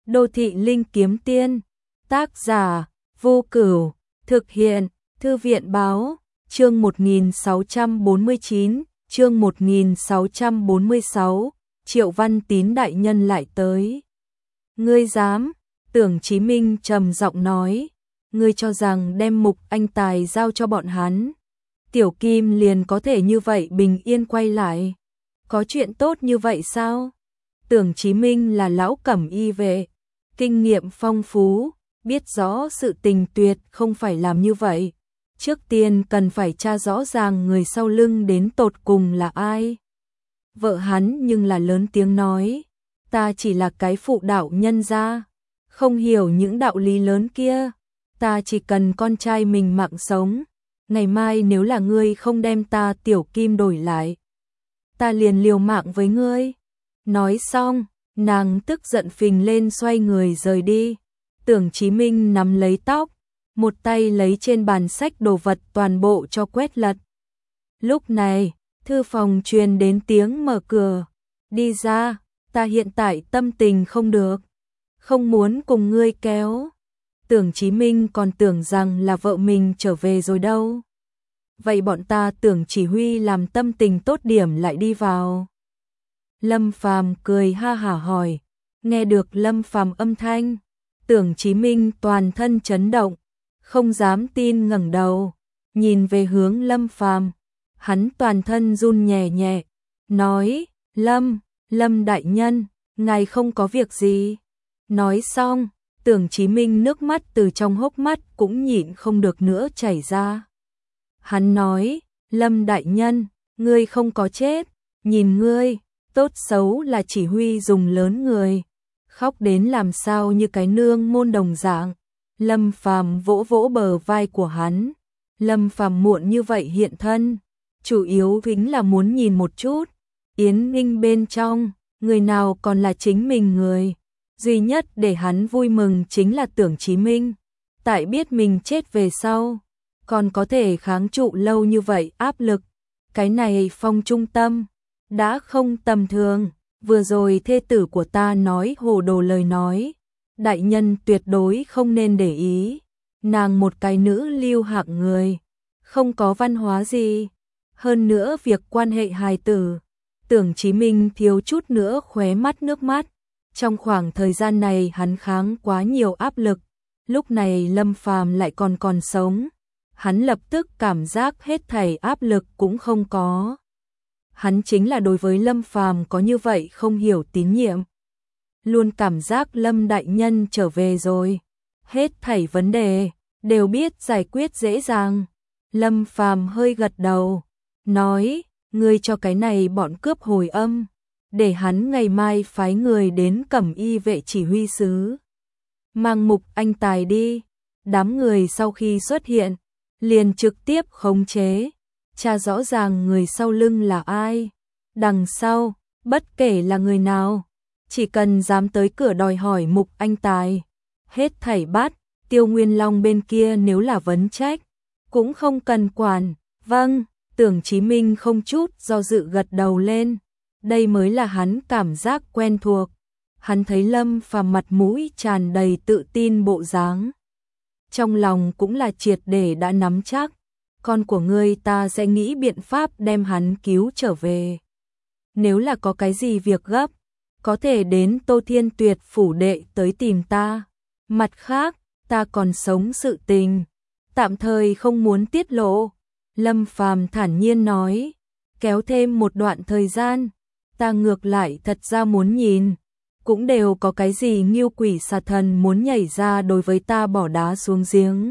Đô thị linh kiếm tiên. Tác giả Vô Cửu. Thực hiện Thư viện báo. Chương 1649, chương 1646, Triệu Văn Tín đại nhân lại tới. Ngươi dám? Tưởng Chí Minh trầm giọng nói. Ngươi cho rằng đem Mục Anh Tài giao cho bọn hắn, Tiểu Kim liền có thể như vậy bình yên quay lại? Có chuyện tốt như vậy sao? Tưởng Chí Minh là lão cẩm y vệ, kinh nghiệm phong phú, biết rõ sự tình tuyệt không phải làm như vậy. Trước tiên cần phải tra rõ ràng người sau lưng đến tột cùng là ai. Vợ hắn nhưng là lớn tiếng nói, ta chỉ là cái phụ đạo nhân gia, không hiểu những đạo lý lớn kia, ta chỉ cần con trai mình mạng sống. Ngày mai nếu là ngươi không đem ta Tiểu Kim đổi lại, ta liền liều mạng với ngươi. Nói xong, nàng tức giận phình lên xoay người rời đi. Tưởng Chí Minh nắm lấy tóc, một tay lấy trên bàn sách đồ vật toàn bộ cho quét lật. Lúc này, thư phòng truyền đến tiếng mở cửa. Đi ra, ta hiện tại tâm tình không được, không muốn cùng ngươi kéo. Tưởng Chí Minh còn tưởng rằng là vợ mình trở về rồi đâu. Vậy bọn ta tưởng chỉ huy làm tâm tình tốt điểm lại đi vào. Lâm Phàm cười ha hả hỏi. Nghe được Lâm Phàm âm thanh, Tưởng Chí Minh toàn thân chấn động, không dám tin ngẩng đầu, nhìn về hướng Lâm Phàm. Hắn toàn thân run nhẹ nhẹ, nói, Lâm đại nhân, ngài không có việc gì. Nói xong, Tưởng Chí Minh nước mắt từ trong hốc mắt cũng nhịn không được nữa chảy ra. Hắn nói, Lâm đại nhân, ngươi không có chết, nhìn ngươi, tốt xấu là chỉ huy dùng lớn người, khóc đến làm sao như cái nương môn đồng dạng. Lâm Phàm vỗ vỗ bờ vai của hắn. Lâm Phàm muộn như vậy hiện thân, chủ yếu chính là muốn nhìn một chút Yến Ninh bên trong, người nào còn là chính mình người. Duy nhất để hắn vui mừng chính là Tưởng Chí Minh, tại biết mình chết về sau, còn có thể kháng trụ lâu như vậy áp lực. Cái này phong trung tâm, đã không tầm thường. Vừa rồi thê tử của ta nói hồ đồ lời nói, đại nhân tuyệt đối không nên để ý. Nàng một cái nữ lưu hạng người, không có văn hóa gì. Hơn nữa việc quan hệ hài tử, Tưởng Chí Minh thiếu chút nữa khóe mắt nước mắt. Trong khoảng thời gian này hắn kháng quá nhiều áp lực, lúc này Lâm Phàm lại còn sống, hắn lập tức cảm giác hết thảy áp lực cũng không có. Hắn chính là đối với Lâm Phàm có như vậy không hiểu tín nhiệm, luôn cảm giác Lâm đại nhân trở về rồi, hết thảy vấn đề đều biết giải quyết dễ dàng. Lâm Phàm hơi gật đầu, nói, ngươi cho cái này bọn cướp hồi âm, để hắn ngày mai phái người đến Cẩm y vệ chỉ huy sứ, mang Mục Anh Tài đi. Đám người sau khi xuất hiện, liền trực tiếp khống chế, tra rõ ràng người sau lưng là ai. Đằng sau, bất kể là người nào, chỉ cần dám tới cửa đòi hỏi Mục Anh Tài, hết thảy bắt. Tiêu Nguyên Long bên kia nếu là vấn trách, cũng không cần quản. Vâng, Tưởng Chí Minh không chút do dự gật đầu lên. Đây mới là hắn cảm giác quen thuộc. Hắn thấy Lâm Phàm mặt mũi tràn đầy tự tin bộ dáng, trong lòng cũng là triệt để đã nắm chắc, con của ngươi ta sẽ nghĩ biện pháp đem hắn cứu trở về. Nếu là có cái gì việc gấp, có thể đến Tô Thiên Tuyệt phủ đệ tới tìm ta. Mặt khác, ta còn sống sự tình, tạm thời không muốn tiết lộ. Lâm Phàm thản nhiên nói, kéo thêm một đoạn thời gian, ta ngược lại thật ra muốn nhìn, cũng đều có cái gì nghiêu quỷ xà thần muốn nhảy ra đối với ta bỏ đá xuống giếng.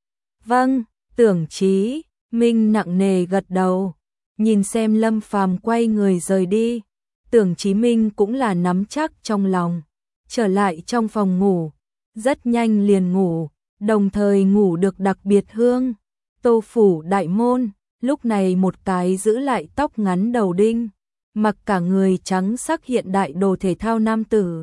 Vâng, Tưởng Chí Minh nặng nề gật đầu, nhìn xem Lâm Phàm quay người rời đi. Tưởng Chí Minh cũng là nắm chắc trong lòng, trở lại trong phòng ngủ, rất nhanh liền ngủ, đồng thời ngủ được đặc biệt hương. Tô phủ đại môn, lúc này một cái giữ lại tóc ngắn đầu đinh, mặc cả người trắng sắc hiện đại đồ thể thao nam tử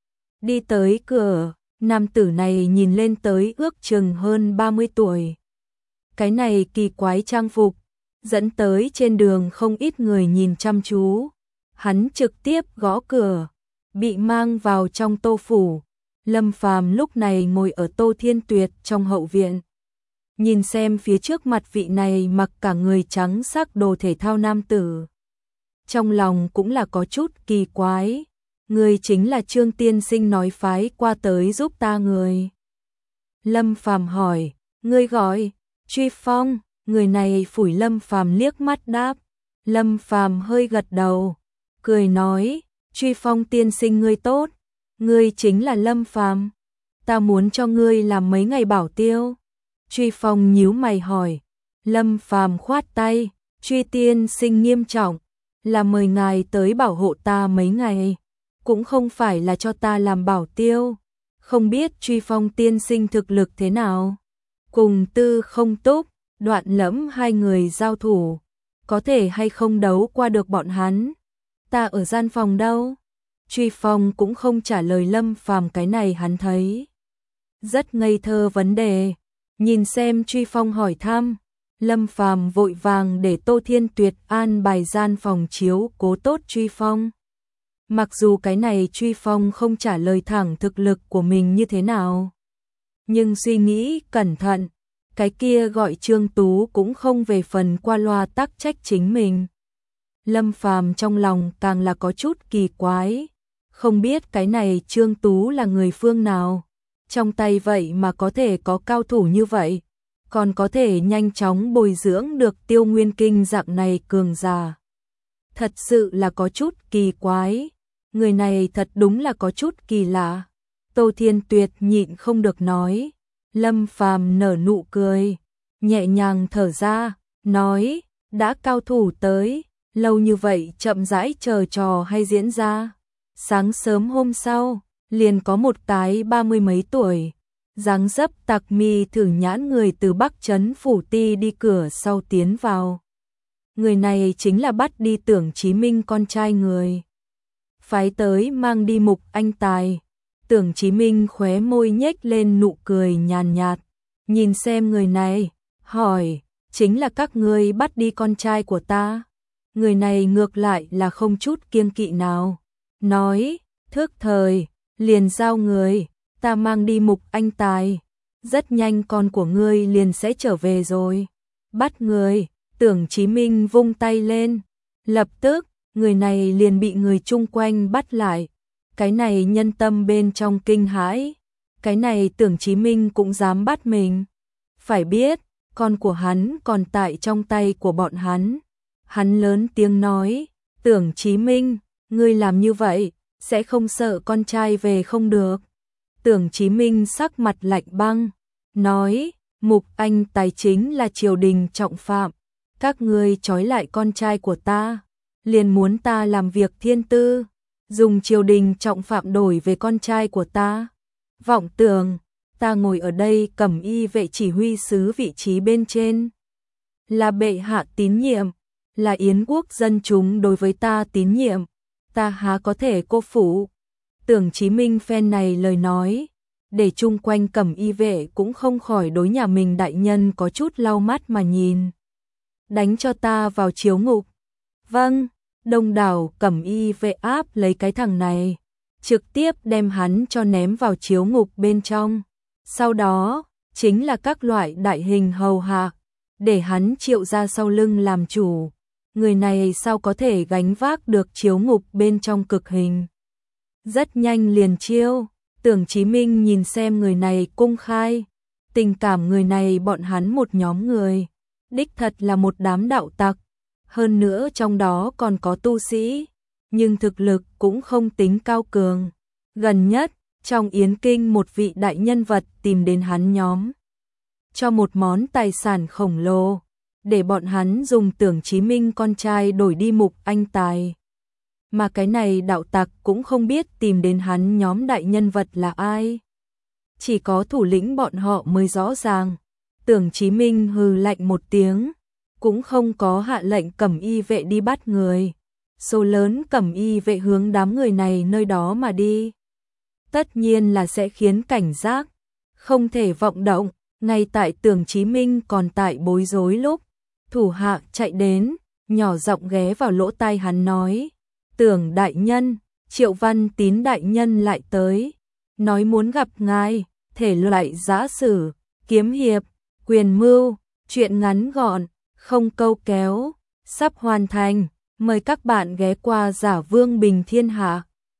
đi tới cửa. Nam tử này nhìn lên tới ước chừng hơn 30 tuổi. Cái này kỳ quái trang phục dẫn tới trên đường không ít người nhìn chăm chú. Hắn trực tiếp gõ cửa, bị mang vào trong Tô phủ. Lâm Phàm lúc này ngồi ở Tô Thiên Tuyệt trong hậu viện. Nhìn xem phía trước mặt vị này mặc cả người trắng sắc đồ thể thao nam tử. Trong lòng cũng là có chút kỳ quái. Người chính là Trương tiên sinh nói phái qua tới giúp ta người. Lâm Phàm hỏi, ngươi gọi Truy Phong. Người này phủi Lâm Phàm liếc mắt đáp. Lâm Phàm hơi gật đầu, cười nói, Truy Phong tiên sinh ngươi tốt, ngươi chính là Lâm Phàm, ta muốn cho ngươi làm mấy ngày bảo tiêu. Truy Phong nhíu mày hỏi. Lâm Phàm khoát tay, Truy tiên sinh nghiêm trọng, là mời ngài tới bảo hộ ta mấy ngày, cũng không phải là cho ta làm bảo tiêu. Không biết Truy Phong tiên sinh thực lực thế nào? Cùng Tư Không Túc, Đoạn Lẫm hai người giao thủ, có thể hay không đấu qua được bọn hắn? Ta ở gian phòng đâu? Truy Phong cũng không trả lời Lâm Phàm cái này, hắn thấy rất ngây thơ vấn đề. Nhìn xem Truy Phong hỏi thăm, Lâm Phàm vội vàng để Tô Thiên Tuyệt an bài gian phòng chiếu cố tốt Truy Phong. Mặc dù cái này Truy Phong không trả lời thẳng thực lực của mình như thế nào, nhưng suy nghĩ cẩn thận, cái kia gọi Trương Tú cũng không về phần qua loa tắc trách chính mình. Lâm Phàm trong lòng càng là có chút kỳ quái, không biết cái này Trương Tú là người phương nào, trong tay vậy mà có thể có cao thủ như vậy, còn có thể nhanh chóng bồi dưỡng được Tiêu Nguyên Kinh dạng này cường giả. Thật sự là có chút kỳ quái, người này thật đúng là có chút kỳ lạ. Tô Thiên Tuyệt nhịn không được nói. Lâm Phàm nở nụ cười, nhẹ nhàng thở ra, nói, đã cao thủ tới, lâu như vậy chậm rãi chờ trò hay diễn ra. Sáng sớm hôm sau, liền có một cái 30 mấy tuổi, dáng dấp tặc mi thử nhãn người từ Bắc Trấn Phủ Ti đi cửa sau tiến vào. Người này chính là bắt đi Tưởng Chí Minh con trai người phái tới mang đi Mục Anh Tài. Tưởng Chí Minh khóe môi nhếch lên nụ cười nhàn nhạt, nhìn xem người này, hỏi, chính là các ngươi bắt đi con trai của ta? Người này ngược lại là không chút kiêng kỵ nào, nói, thước thời, liền giao người, ta mang đi Mục Anh Tài, rất nhanh con của ngươi liền sẽ trở về rồi. Bắt người, Tưởng Chí Minh vung tay lên, lập tức, người này liền bị người chung quanh bắt lại. Cái này nhân tâm bên trong kinh hãi, cái này Tưởng Chí Minh cũng dám bắt mình. Phải biết, con của hắn còn tại trong tay của bọn hắn. Hắn lớn tiếng nói, Tưởng Chí Minh, ngươi làm như vậy, sẽ không sợ con trai về không được. Tưởng Chí Minh sắc mặt lạnh băng, nói, Mục Anh Tài chính là triều đình trọng phạm, các ngươi trói lại con trai của ta, liền muốn ta làm việc thiên tư, dùng triều đình trọng phạm đổi về con trai của ta. Vọng tưởng, ta ngồi ở đây Cẩm Y vệ chỉ huy sứ vị trí bên trên, là bệ hạ tín nhiệm, là Yến quốc dân chúng đối với ta tín nhiệm, ta há có thể cô phụ. Tưởng Chí Minh phen này lời nói, để chung quanh Cẩm Y vệ cũng không khỏi đối nhà mình đại nhân có chút lau mắt mà nhìn. Đánh cho ta vào chiếu ngục. Vâng. Đông đảo Cẩm Y vệ áp lấy cái thằng này, trực tiếp đem hắn cho ném vào chiếu ngục bên trong. Sau đó, chính là các loại đại hình hầu hạ, để hắn triệu ra sau lưng làm chủ. Người này sao có thể gánh vác được chiếu ngục bên trong cực hình. Rất nhanh liền chiêu, Tưởng Chí Minh nhìn xem người này cung khai. Tình cảm người này bọn hắn một nhóm người, đích thật là một đám đạo tặc. Hơn nữa trong đó còn có tu sĩ, nhưng thực lực cũng không tính cao cường. Gần nhất, trong Yến Kinh một vị đại nhân vật tìm đến hắn nhóm, cho một món tài sản khổng lồ, để bọn hắn dùng Tưởng Chí Minh con trai đổi đi Mục Anh Tài. Mà cái này đạo tặc cũng không biết tìm đến hắn nhóm đại nhân vật là ai. Chỉ có thủ lĩnh bọn họ mới rõ ràng. Tưởng Chí Minh hừ lạnh một tiếng, cũng không có hạ lệnh Cẩm Y vệ đi bắt người. Số lớn Cẩm Y vệ hướng đám người này nơi đó mà đi. Tất nhiên là sẽ khiến cảnh giác, không thể vọng động. Ngay tại Tưởng Chí Minh còn tại bối rối lúc, thủ hạ chạy đến, nhỏ giọng ghé vào lỗ tai hắn nói, Tưởng đại nhân, Triệu Văn Tín đại nhân lại tới. nói muốn gặp ngài, thể loại giã sử, kiếm hiệp, quyền mưu, truyện ngắn gọn, không câu kéo, sắp hoàn thành. Mời các bạn ghé qua Giả Vương Bình Thiên Hạ.